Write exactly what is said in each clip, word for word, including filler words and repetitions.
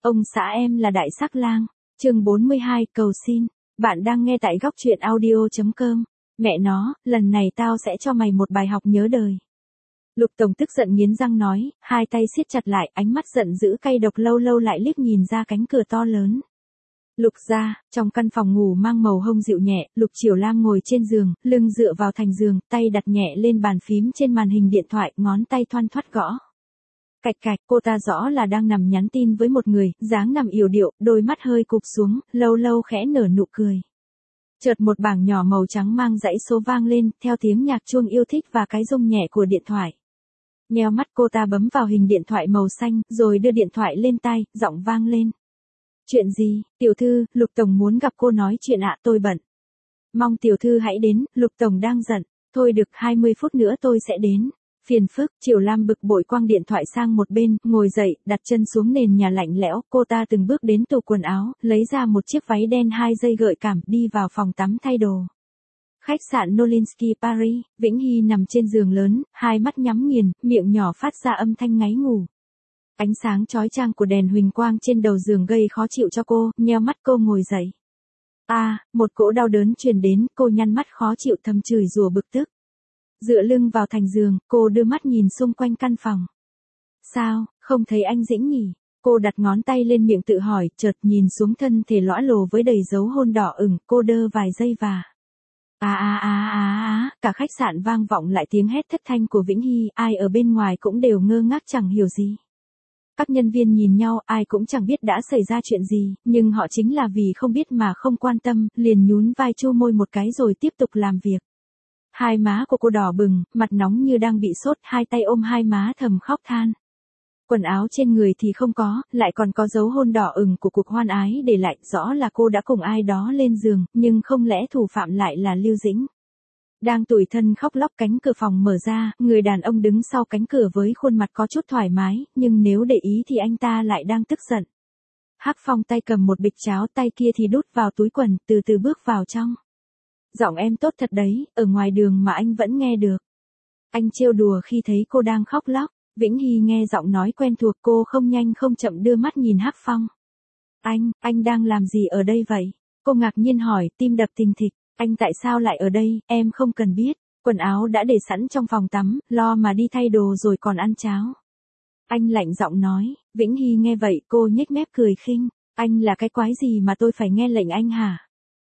Ông xã em là Đại Sắc Lang. Chương bốn mươi hai, cầu xin. Bạn đang nghe tại góc truyện audio chấm com. Mẹ nó, lần này tao sẽ cho mày một bài học nhớ đời. Lục Tổng tức giận nghiến răng nói, hai tay siết chặt lại, ánh mắt giận dữ cay độc, lâu lâu lại liếc nhìn ra cánh cửa to lớn. Lục gia, trong căn phòng ngủ mang màu hông dịu nhẹ, Lục Chiểu Lam ngồi trên giường, lưng dựa vào thành giường, tay đặt nhẹ lên bàn phím trên màn hình điện thoại, ngón tay thoăn thoắt gõ. Cạch cạch, cô ta rõ là đang nằm nhắn tin với một người, dáng nằm yểu điệu, đôi mắt hơi cụp xuống, lâu lâu khẽ nở nụ cười. Chợt một bảng nhỏ màu trắng mang dãy số vang lên, theo tiếng nhạc chuông yêu thích và cái rung nhẹ của điện thoại. Nheo mắt, cô ta bấm vào hình điện thoại màu xanh, rồi đưa điện thoại lên tai, giọng vang lên. Chuyện gì, tiểu thư, Lục Tổng muốn gặp cô nói chuyện ạ, tôi bận. Mong tiểu thư hãy đến, Lục Tổng đang giận. Thôi được, hai mươi phút nữa tôi sẽ đến. Phiền phức, Chiểu Lam bực bội quăng điện thoại sang một bên, ngồi dậy, đặt chân xuống nền nhà lạnh lẽo, cô ta từng bước đến tủ quần áo, lấy ra một chiếc váy đen hai dây gợi cảm, đi vào phòng tắm thay đồ. Khách sạn Nolinsky Paris, Vĩnh Hy nằm trên giường lớn, hai mắt nhắm nghiền, miệng nhỏ phát ra âm thanh ngáy ngủ. Ánh sáng chói chang của đèn huỳnh quang trên đầu giường gây khó chịu cho cô, nheo mắt cô ngồi dậy. A, à, một cỗ đau đớn truyền đến, cô nhăn mắt khó chịu thầm chửi rủa bực tức. Dựa lưng vào thành giường, cô đưa mắt nhìn xung quanh căn phòng. Sao, không thấy anh Dĩnh nhỉ? Cô đặt ngón tay lên miệng tự hỏi, chợt nhìn xuống thân thể lõa lồ với đầy dấu hôn đỏ ửng, cô đơ vài giây và... À à à à à, cả khách sạn vang vọng lại tiếng hét thất thanh của Vĩnh Hy, ai ở bên ngoài cũng đều ngơ ngác chẳng hiểu gì. Các nhân viên nhìn nhau, ai cũng chẳng biết đã xảy ra chuyện gì, nhưng họ chính là vì không biết mà không quan tâm, liền nhún vai chu môi một cái rồi tiếp tục làm việc. Hai má của cô đỏ bừng, mặt nóng như đang bị sốt, hai tay ôm hai má thầm khóc than. Quần áo trên người thì không có, lại còn có dấu hôn đỏ ửng của cuộc hoan ái để lại, rõ là cô đã cùng ai đó lên giường, nhưng không lẽ thủ phạm lại là Lưu Dĩnh. Đang tủi thân khóc lóc, cánh cửa phòng mở ra, người đàn ông đứng sau cánh cửa với khuôn mặt có chút thoải mái, nhưng nếu để ý thì anh ta lại đang tức giận. Hắc Phong tay cầm một bịch cháo, tay kia thì đút vào túi quần, từ từ bước vào trong. Giọng em tốt thật đấy, ở ngoài đường mà anh vẫn nghe được. Anh trêu đùa khi thấy cô đang khóc lóc. Vĩnh Hy nghe giọng nói quen thuộc, cô không nhanh không chậm đưa mắt nhìn Hắc Phong. Anh, anh đang làm gì ở đây vậy? Cô ngạc nhiên hỏi, tim đập thình thịch. Anh tại sao lại ở đây, em không cần biết. Quần áo đã để sẵn trong phòng tắm, lo mà đi thay đồ rồi còn ăn cháo. Anh lạnh giọng nói. Vĩnh Hy nghe vậy, cô nhếch mép cười khinh. Anh là cái quái gì mà tôi phải nghe lệnh anh hả?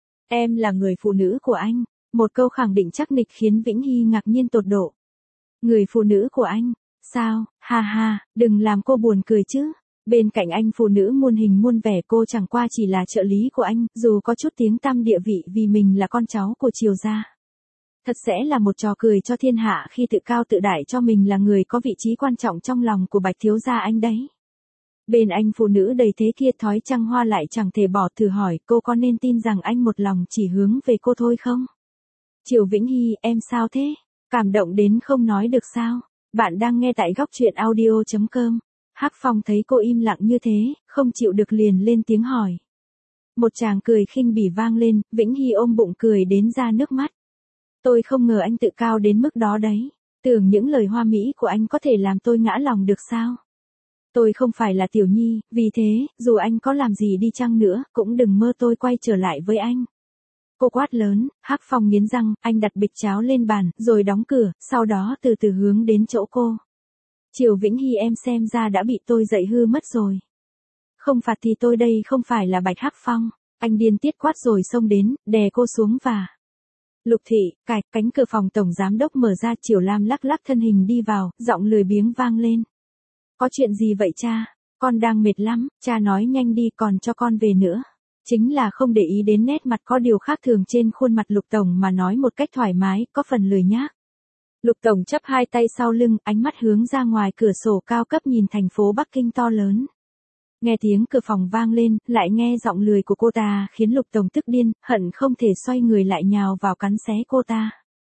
Em là người phụ nữ của anh. Một câu khẳng định chắc nịch khiến Vĩnh Hy ngạc nhiên tột độ. Người phụ nữ của anh? Sao, ha ha, đừng làm cô buồn cười chứ. Bên cạnh anh phụ nữ muôn hình muôn vẻ, cô chẳng qua chỉ là trợ lý của anh, dù có chút tiếng tăm địa vị vì mình là con cháu của Triều gia. Thật sẽ là một trò cười cho thiên hạ khi tự cao tự đại cho mình là người có vị trí quan trọng trong lòng của Bạch thiếu gia anh đấy. Bên anh phụ nữ đầy thế kia thói trăng hoa lại chẳng thể bỏ, thử hỏi cô có nên tin rằng anh một lòng chỉ hướng về cô thôi không? Triều Vĩnh Hy, em sao thế? Cảm động đến không nói được sao? Bạn đang nghe tại góc truyện audio chấm com. Hắc Phong thấy cô im lặng như thế, không chịu được liền lên tiếng hỏi. Một tràng cười khinh bỉ vang lên, Vĩnh Hy ôm bụng cười đến ra nước mắt. Tôi không ngờ anh tự cao đến mức đó đấy. Tưởng những lời hoa mỹ của anh có thể làm tôi ngã lòng được sao? Tôi không phải là tiểu nhi, vì thế, dù anh có làm gì đi chăng nữa, cũng đừng mơ tôi quay trở lại với anh. Cô quát lớn. Hắc Phong nghiến răng, anh đặt bịch cháo lên bàn, rồi đóng cửa, sau đó từ từ hướng đến chỗ cô. Triều Vĩnh Hy, em xem ra đã bị tôi dạy hư mất rồi. Không phạt thì tôi đây không phải là Bạch Hắc Phong. Anh điên tiết quát rồi xông đến, đè cô xuống và... Lục thị, cạch, cánh cửa phòng tổng giám đốc mở ra, Chiểu Lam lắc lắc thân hình đi vào, giọng lười biếng vang lên. Có chuyện gì vậy cha? Con đang mệt lắm, cha nói nhanh đi còn cho con về nữa. Chính là không để ý đến nét mặt có điều khác thường trên khuôn mặt Lục Tổng mà nói một cách thoải mái, có phần lười nhác. Lục Tổng chắp hai tay sau lưng, ánh mắt hướng ra ngoài cửa sổ cao cấp nhìn thành phố Bắc Kinh to lớn. Nghe tiếng cửa phòng vang lên, lại nghe giọng lười của cô ta khiến Lục Tổng tức điên, hận không thể xoay người lại nhào vào cắn xé cô ta.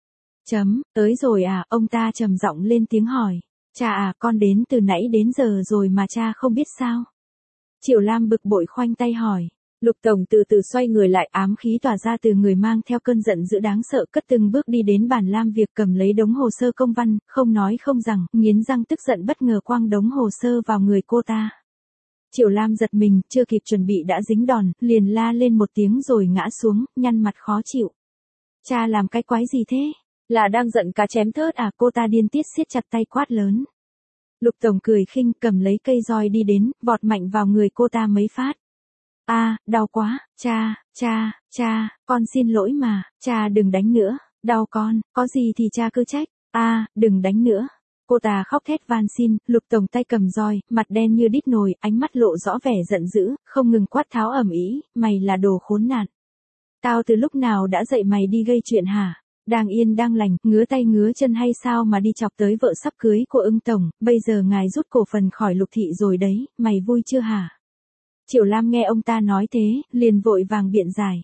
Chấm, tới rồi à, ông ta trầm giọng lên tiếng hỏi. Cha à, con đến từ nãy đến giờ rồi mà cha không biết sao? Chiểu Lam bực bội khoanh tay hỏi. Lục Tổng từ từ xoay người lại, ám khí tỏa ra từ người mang theo cơn giận dữ đáng sợ, cất từng bước đi đến bàn làm việc, cầm lấy đống hồ sơ công văn, không nói không rằng, nghiến răng tức giận bất ngờ quăng đống hồ sơ vào người cô ta. Triều Lam giật mình, chưa kịp chuẩn bị đã dính đòn, liền la lên một tiếng rồi ngã xuống, nhăn mặt khó chịu. Cha làm cái quái gì thế? Là đang giận cá chém thớt à? Cô ta điên tiết siết chặt tay quát lớn. Lục Tổng cười khinh, cầm lấy cây roi đi đến, vọt mạnh vào người cô ta mấy phát. A, à, đau quá, cha, cha, cha, con xin lỗi mà, cha đừng đánh nữa, đau con, có gì thì cha cứ trách, a, à, đừng đánh nữa. Cô ta khóc thét van xin, Lục Tổng tay cầm roi, mặt đen như đít nồi, ánh mắt lộ rõ vẻ giận dữ, không ngừng quát tháo ầm ĩ, mày là đồ khốn nạn. Tao từ lúc nào đã dạy mày đi gây chuyện hả? Đang yên đang lành, ngứa tay ngứa chân hay sao mà đi chọc tới vợ sắp cưới của Ưng Tổng, bây giờ ngài rút cổ phần khỏi Lục Thị rồi đấy, mày vui chưa hả? Triều Lam nghe ông ta nói thế, liền vội vàng biện giải.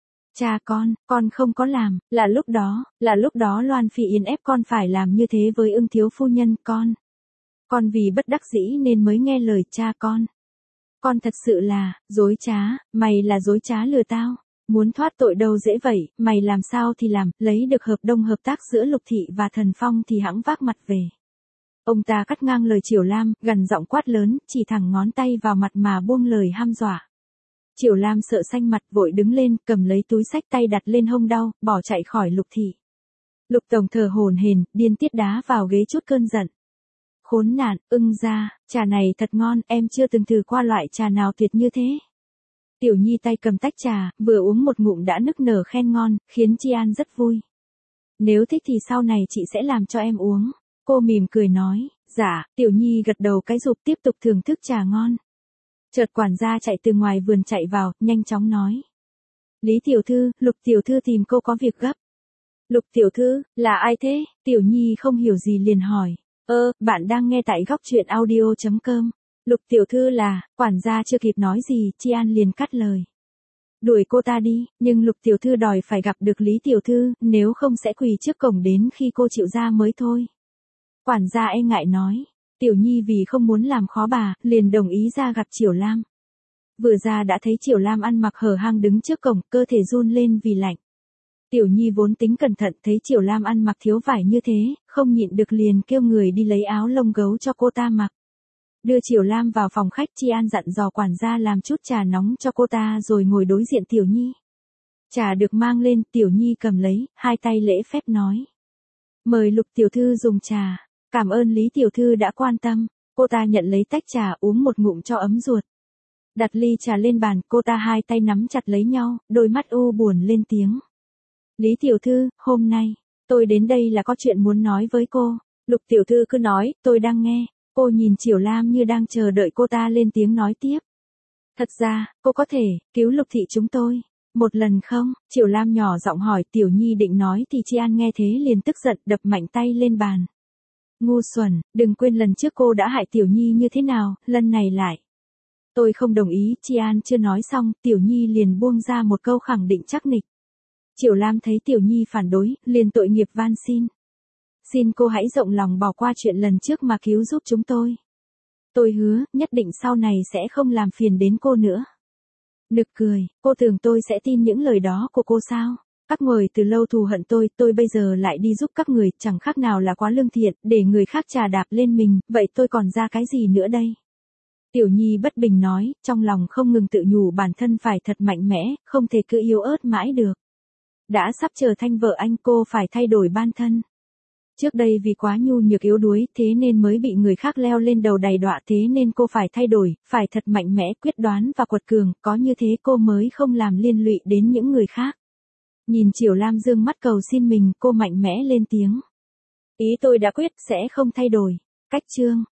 Cha con, con không có làm, là lúc đó, là lúc đó Loan Phi Yến ép con phải làm như thế với Ưng thiếu phu nhân, con. Con vì bất đắc dĩ nên mới nghe lời cha con. Con thật sự là, dối trá, mày là dối trá lừa tao. Muốn thoát tội đâu dễ vậy, mày làm sao thì làm, lấy được hợp đồng hợp tác giữa Lục Thị và Thần Phong thì hẵng vác mặt về. Ông ta cắt ngang lời Triều Lam, gằn giọng quát lớn, chỉ thẳng ngón tay vào mặt mà buông lời hăm dọa. Triều Lam sợ xanh mặt, vội đứng lên, cầm lấy túi xách tay đặt lên hông đau, bỏ chạy khỏi Lục Thị. Lục Tổng thở hổn hển, điên tiết đá vào ghế chút cơn giận. Khốn nạn, Ưng gia, trà này thật ngon, em chưa từng thử qua loại trà nào tuyệt như thế. Tiểu Nhi tay cầm tách trà, vừa uống một ngụm đã nức nở khen ngon, khiến Chi An rất vui. Nếu thích thì sau này chị sẽ làm cho em uống. Cô mỉm cười nói, dạ, Tiểu Nhi gật đầu cái rụp tiếp tục thưởng thức trà ngon. Chợt quản gia chạy từ ngoài vườn chạy vào, nhanh chóng nói. Lý Tiểu Thư, Lục Tiểu Thư tìm cô có việc gấp. Lục Tiểu Thư, là ai thế? Tiểu Nhi không hiểu gì liền hỏi. Ơ, bạn đang nghe tại góc truyện audio chấm com. Lục Tiểu Thư là, quản gia chưa kịp nói gì, Chi An liền cắt lời. Đuổi cô ta đi, nhưng Lục Tiểu Thư đòi phải gặp được Lý Tiểu Thư, nếu không sẽ quỳ trước cổng đến khi cô chịu ra mới thôi. Quản gia e ngại nói. Tiểu Nhi vì không muốn làm khó bà, liền đồng ý ra gặp Triều Lam. Vừa ra đã thấy Triều Lam ăn mặc hở hang đứng trước cổng, cơ thể run lên vì lạnh. Tiểu Nhi vốn tính cẩn thận thấy Triều Lam ăn mặc thiếu vải như thế, không nhịn được liền kêu người đi lấy áo lông gấu cho cô ta mặc. Đưa Triều Lam vào phòng khách, Chi An dặn dò quản gia làm chút trà nóng cho cô ta rồi ngồi đối diện Tiểu Nhi. Trà được mang lên, Tiểu Nhi cầm lấy, hai tay lễ phép nói. Mời Lục Tiểu Thư dùng trà. Cảm ơn Lý Tiểu Thư đã quan tâm. Cô ta nhận lấy tách trà uống một ngụm cho ấm ruột. Đặt ly trà lên bàn, cô ta hai tay nắm chặt lấy nhau, đôi mắt u buồn lên tiếng. Lý Tiểu Thư, hôm nay, tôi đến đây là có chuyện muốn nói với cô. Lục Tiểu Thư cứ nói, tôi đang nghe. Cô nhìn Triều Lam như đang chờ đợi cô ta lên tiếng nói tiếp. Thật ra, cô có thể cứu Lục Thị chúng tôi một lần không? Triều Lam nhỏ giọng hỏi. Tiểu Nhi định nói thì Chi An nghe thế liền tức giận đập mạnh tay lên bàn. Ngu xuẩn, đừng quên lần trước cô đã hại Tiểu Nhi như thế nào, lần này lại. Tôi không đồng ý, Chi An chưa nói xong, Tiểu Nhi liền buông ra một câu khẳng định chắc nịch. Triều Lam thấy Tiểu Nhi phản đối, liền tội nghiệp van xin. Xin cô hãy rộng lòng bỏ qua chuyện lần trước mà cứu giúp chúng tôi. Tôi hứa, nhất định sau này sẽ không làm phiền đến cô nữa. Nực cười, cô tưởng tôi sẽ tin những lời đó của cô sao? Các người từ lâu thù hận tôi, tôi bây giờ lại đi giúp các người, chẳng khác nào là quá lương thiện, để người khác trà đạp lên mình, vậy tôi còn ra cái gì nữa đây? Tiểu Nhi bất bình nói, trong lòng không ngừng tự nhủ bản thân phải thật mạnh mẽ, không thể cứ yếu ớt mãi được. Đã sắp trở thành vợ anh, cô phải thay đổi bản thân. Trước đây vì quá nhu nhược yếu đuối, thế nên mới bị người khác leo lên đầu đầy đọa, thế nên cô phải thay đổi, phải thật mạnh mẽ, quyết đoán và quật cường, có như thế cô mới không làm liên lụy đến những người khác. Nhìn Triều Lam dương mắt cầu xin mình, cô mạnh mẽ lên tiếng. Ý tôi đã quyết, sẽ không thay đổi. Cách chương.